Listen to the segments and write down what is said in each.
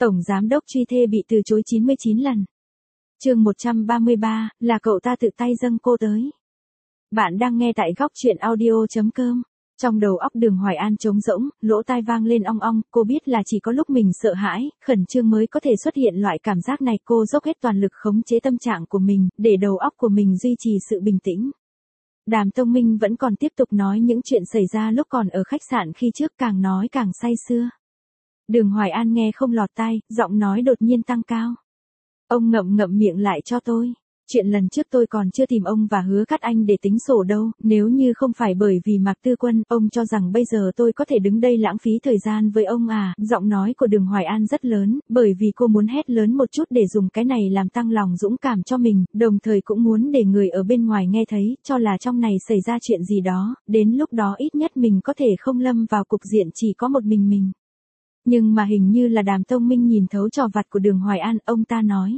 Tổng giám đốc truy thê bị từ chối 99 lần. Chương 133, là cậu ta tự tay dâng cô tới. Bạn đang nghe tại góc truyện audio.com. Trong đầu óc Đường Hoài An trống rỗng, lỗ tai vang lên ong ong, cô biết là chỉ có lúc mình sợ hãi, khẩn trương mới có thể xuất hiện loại cảm giác này. Cô dốc hết toàn lực khống chế tâm trạng của mình, để đầu óc của mình duy trì sự bình tĩnh. Đàm Tông Minh vẫn còn tiếp tục nói những chuyện xảy ra lúc còn ở khách sạn khi trước, càng nói càng say sưa. Đường Hoài An nghe không lọt tai, giọng nói đột nhiên tăng cao. Ông ngậm ngậm miệng lại cho tôi. Chuyện lần trước tôi còn chưa tìm ông và Hứa Cát Anh để tính sổ đâu, nếu như không phải bởi vì Mạc Tư Quân, ông cho rằng bây giờ tôi có thể đứng đây lãng phí thời gian với ông à? Giọng nói của Đường Hoài An rất lớn, bởi vì cô muốn hét lớn một chút để dùng cái này làm tăng lòng dũng cảm cho mình, đồng thời cũng muốn để người ở bên ngoài nghe thấy, cho là trong này xảy ra chuyện gì đó, đến lúc đó ít nhất mình có thể không lâm vào cục diện chỉ có một mình. Nhưng mà hình như là Đàm Tông Minh nhìn thấu trò vặt của Đường Hoài An, ông ta nói.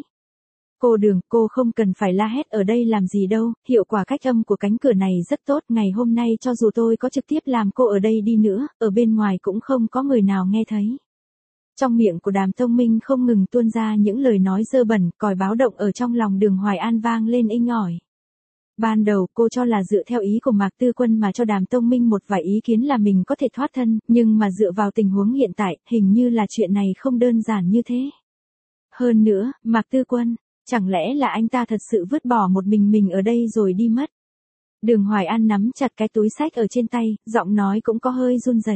Cô Đường, cô không cần phải la hét ở đây làm gì đâu, hiệu quả cách âm của cánh cửa này rất tốt, ngày hôm nay cho dù tôi có trực tiếp làm cô ở đây đi nữa, ở bên ngoài cũng không có người nào nghe thấy. Trong miệng của Đàm Tông Minh không ngừng tuôn ra những lời nói dơ bẩn, còi báo động ở trong lòng Đường Hoài An vang lên inh ỏi. Ban đầu cô cho là dựa theo ý của Mạc Tư Quân mà cho Đàm Tông Minh một vài ý kiến là mình có thể thoát thân, nhưng mà dựa vào tình huống hiện tại, hình như là chuyện này không đơn giản như thế. Hơn nữa, Mạc Tư Quân, chẳng lẽ là anh ta thật sự vứt bỏ một mình ở đây rồi đi mất? Đường Hoài An nắm chặt cái túi xách ở trên tay, giọng nói cũng có hơi run rẩy.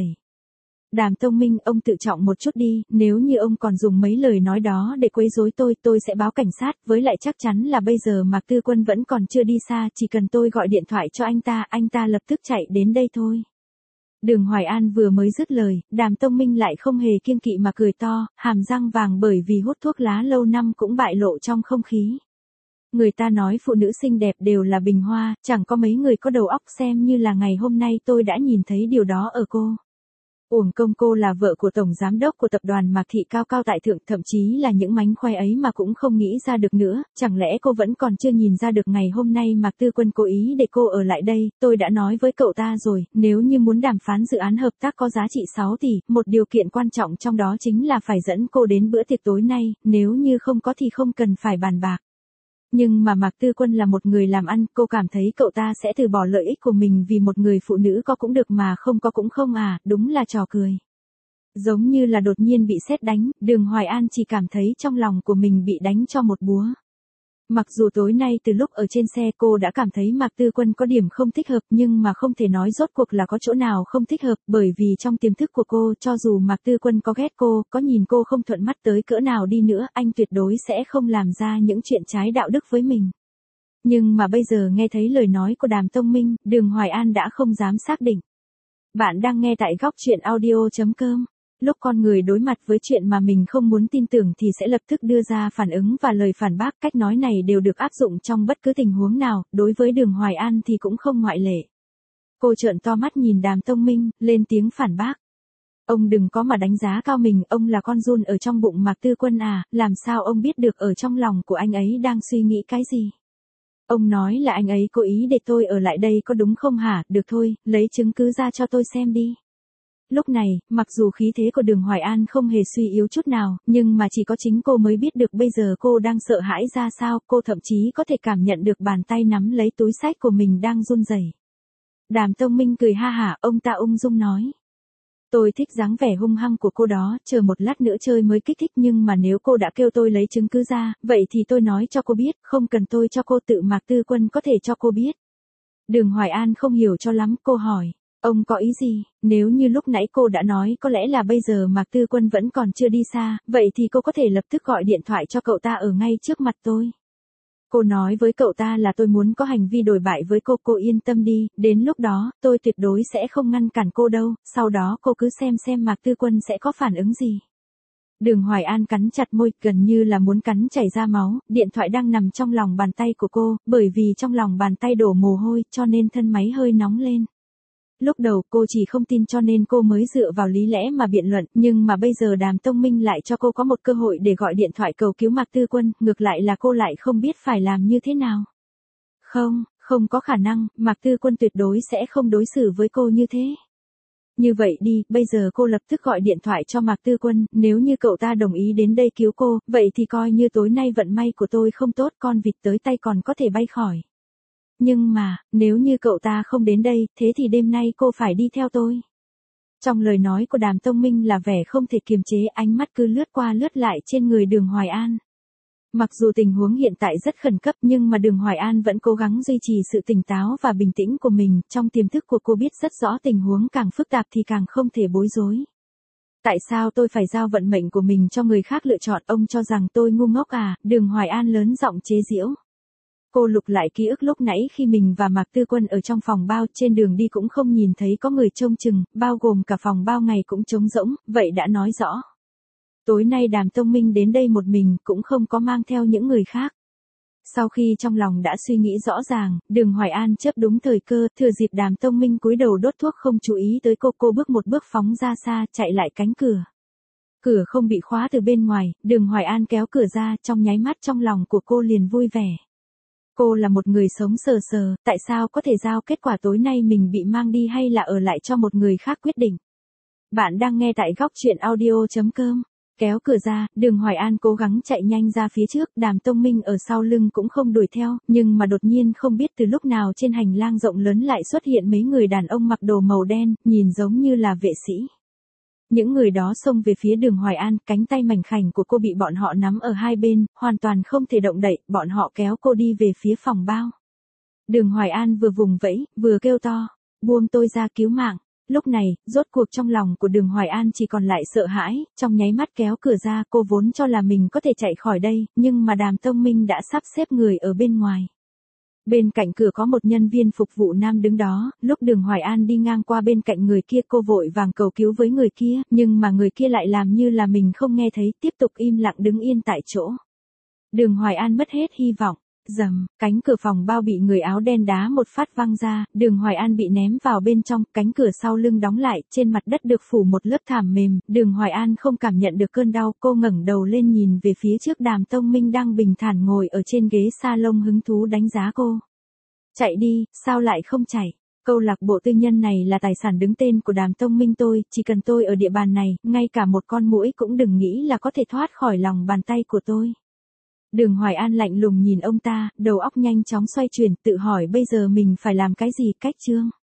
Đàm Tông Minh, ông tự trọng một chút đi, nếu như ông còn dùng mấy lời nói đó để quấy rối tôi sẽ báo cảnh sát, với lại chắc chắn là bây giờ Mạc Tư Quân vẫn còn chưa đi xa, chỉ cần tôi gọi điện thoại cho anh ta lập tức chạy đến đây thôi. Đường Hoài An vừa mới dứt lời, Đàm Tông Minh lại không hề kiêng kỵ mà cười to, hàm răng vàng bởi vì hút thuốc lá lâu năm cũng bại lộ trong không khí. Người ta nói phụ nữ xinh đẹp đều là bình hoa, chẳng có mấy người có đầu óc, xem như là ngày hôm nay tôi đã nhìn thấy điều đó ở cô. Uổng công cô là vợ của tổng giám đốc của tập đoàn Mạc Thị cao cao tại thượng, thậm chí là những mánh khoe ấy mà cũng không nghĩ ra được nữa, chẳng lẽ cô vẫn còn chưa nhìn ra được ngày hôm nay Mạc Tư Quân cố ý để cô ở lại đây, tôi đã nói với cậu ta rồi, nếu như muốn đàm phán dự án hợp tác có giá trị 6 tỷ, một điều kiện quan trọng trong đó chính là phải dẫn cô đến bữa tiệc tối nay, nếu như không có thì không cần phải bàn bạc. Nhưng mà Mạc Tư Quân là một người làm ăn, cô cảm thấy cậu ta sẽ từ bỏ lợi ích của mình vì một người phụ nữ có cũng được mà không có cũng không à, đúng là trò cười. Giống như là đột nhiên bị sét đánh, Đường Hoài An chỉ cảm thấy trong lòng của mình bị đánh cho một búa. Mặc dù tối nay từ lúc ở trên xe cô đã cảm thấy Mạc Tư Quân có điểm không thích hợp, nhưng mà không thể nói rốt cuộc là có chỗ nào không thích hợp, bởi vì trong tiềm thức của cô, cho dù Mạc Tư Quân có ghét cô, có nhìn cô không thuận mắt tới cỡ nào đi nữa, anh tuyệt đối sẽ không làm ra những chuyện trái đạo đức với mình. Nhưng mà bây giờ nghe thấy lời nói của Đàm Tông Minh, Đường Hoài An đã không dám xác định. Bạn đang nghe tại góc truyện audio.com. Lúc con người đối mặt với chuyện mà mình không muốn tin tưởng thì sẽ lập tức đưa ra phản ứng và lời phản bác, cách nói này đều được áp dụng trong bất cứ tình huống nào, đối với Đường Hoài An thì cũng không ngoại lệ. Cô trợn to mắt nhìn Đàm Tông Minh, lên tiếng phản bác. Ông đừng có mà đánh giá cao mình, ông là con giun ở trong bụng Mạc Tư Quân à, làm sao ông biết được ở trong lòng của anh ấy đang suy nghĩ cái gì? Ông nói là anh ấy cố ý để tôi ở lại đây có đúng không hả? Được thôi, lấy chứng cứ ra cho tôi xem đi. Lúc này, mặc dù khí thế của Đường Hoài An không hề suy yếu chút nào, nhưng mà chỉ có chính cô mới biết được bây giờ cô đang sợ hãi ra sao, cô thậm chí có thể cảm nhận được bàn tay nắm lấy túi xách của mình đang run rẩy. Đàm Tông Minh cười ha hả, ông ta ung dung nói. Tôi thích dáng vẻ hung hăng của cô đó, chờ một lát nữa chơi mới kích thích, nhưng mà nếu cô đã kêu tôi lấy chứng cứ ra, vậy thì tôi nói cho cô biết, không cần tôi cho cô, tự Mạc Tư Quân có thể cho cô biết. Đường Hoài An không hiểu cho lắm, cô hỏi. Ông có ý gì? Nếu như lúc nãy cô đã nói có lẽ là bây giờ Mạc Tư Quân vẫn còn chưa đi xa, vậy thì cô có thể lập tức gọi điện thoại cho cậu ta ở ngay trước mặt tôi. Cô nói với cậu ta là tôi muốn có hành vi đổi bại với cô yên tâm đi, đến lúc đó, tôi tuyệt đối sẽ không ngăn cản cô đâu, sau đó cô cứ xem Mạc Tư Quân sẽ có phản ứng gì. Đường Hoài An cắn chặt môi, gần như là muốn cắn chảy ra máu, điện thoại đang nằm trong lòng bàn tay của cô, bởi vì trong lòng bàn tay đổ mồ hôi, cho nên thân máy hơi nóng lên. Lúc đầu cô chỉ không tin cho nên cô mới dựa vào lý lẽ mà biện luận, nhưng mà bây giờ Đàm Tông Minh lại cho cô có một cơ hội để gọi điện thoại cầu cứu Mạc Tư Quân, ngược lại là cô lại không biết phải làm như thế nào. Không có khả năng, Mạc Tư Quân tuyệt đối sẽ không đối xử với cô như thế. Như vậy đi, bây giờ cô lập tức gọi điện thoại cho Mạc Tư Quân, nếu như cậu ta đồng ý đến đây cứu cô, vậy thì coi như tối nay vận may của tôi không tốt, con vịt tới tay còn có thể bay khỏi. Nhưng mà, nếu như cậu ta không đến đây, thế thì đêm nay cô phải đi theo tôi. Trong lời nói của Đàm Tông Minh là vẻ không thể kiềm chế, ánh mắt cứ lướt qua lướt lại trên người Đường Hoài An. Mặc dù tình huống hiện tại rất khẩn cấp nhưng mà Đường Hoài An vẫn cố gắng duy trì sự tỉnh táo và bình tĩnh của mình, trong tiềm thức của cô biết rất rõ tình huống càng phức tạp thì càng không thể bối rối. Tại sao tôi phải giao vận mệnh của mình cho người khác lựa chọn, ông cho rằng tôi ngu ngốc à, Đường Hoài An lớn giọng chế giễu. Cô lục lại ký ức lúc nãy khi mình và Mạc Tư Quân ở trong phòng bao, trên đường đi cũng không nhìn thấy có người trông chừng, bao gồm cả phòng bao ngày cũng trống rỗng, vậy đã nói rõ. Tối nay Đàm Tông Minh đến đây một mình, cũng không có mang theo những người khác. Sau khi trong lòng đã suy nghĩ rõ ràng, Đường Hoài An chớp đúng thời cơ, thừa dịp Đàm Tông Minh cúi đầu đốt thuốc không chú ý tới cô bước một bước phóng ra xa, chạy lại cánh cửa. Cửa không bị khóa từ bên ngoài, Đường Hoài An kéo cửa ra, trong nháy mắt trong lòng của cô liền vui vẻ. Cô là một người sống sờ sờ, tại sao có thể giao kết quả tối nay mình bị mang đi hay là ở lại cho một người khác quyết định. Bạn đang nghe tại góc truyện audio.com. Kéo cửa ra, Đường Hoài An cố gắng chạy nhanh ra phía trước, Đàm Tông Minh ở sau lưng cũng không đuổi theo, nhưng mà đột nhiên không biết từ lúc nào trên hành lang rộng lớn lại xuất hiện mấy người đàn ông mặc đồ màu đen, nhìn giống như là vệ sĩ. Những người đó xông về phía Đường Hoài An, cánh tay mảnh khảnh của cô bị bọn họ nắm ở hai bên, hoàn toàn không thể động đậy, bọn họ kéo cô đi về phía phòng bao. Đường Hoài An vừa vùng vẫy, vừa kêu to, buông tôi ra cứu mạng. Lúc này, rốt cuộc trong lòng của Đường Hoài An chỉ còn lại sợ hãi, trong nháy mắt kéo cửa ra, cô vốn cho là mình có thể chạy khỏi đây, nhưng mà Đàm Tông Minh đã sắp xếp người ở bên ngoài. Bên cạnh cửa có một nhân viên phục vụ nam đứng đó, lúc Đường Hoài An đi ngang qua bên cạnh người kia cô vội vàng cầu cứu với người kia, nhưng mà người kia lại làm như là mình không nghe thấy, tiếp tục im lặng đứng yên tại chỗ. Đường Hoài An mất hết hy vọng. Rầm, cánh cửa phòng bao bị người áo đen đá một phát văng ra, Đường Hoài An bị ném vào bên trong, cánh cửa sau lưng đóng lại, trên mặt đất được phủ một lớp thảm mềm, Đường Hoài An không cảm nhận được cơn đau, cô ngẩng đầu lên nhìn về phía trước Đàm Tông Minh đang bình thản ngồi ở trên ghế salon hứng thú đánh giá cô. Chạy đi, sao lại không chạy? Câu lạc bộ tư nhân này là tài sản đứng tên của Đàm Tông Minh tôi, chỉ cần tôi ở địa bàn này, ngay cả một con muỗi cũng đừng nghĩ là có thể thoát khỏi lòng bàn tay của tôi. Đường Hoài An lạnh lùng nhìn ông ta, đầu óc nhanh chóng xoay chuyển, tự hỏi bây giờ mình phải làm cái gì, cách chương.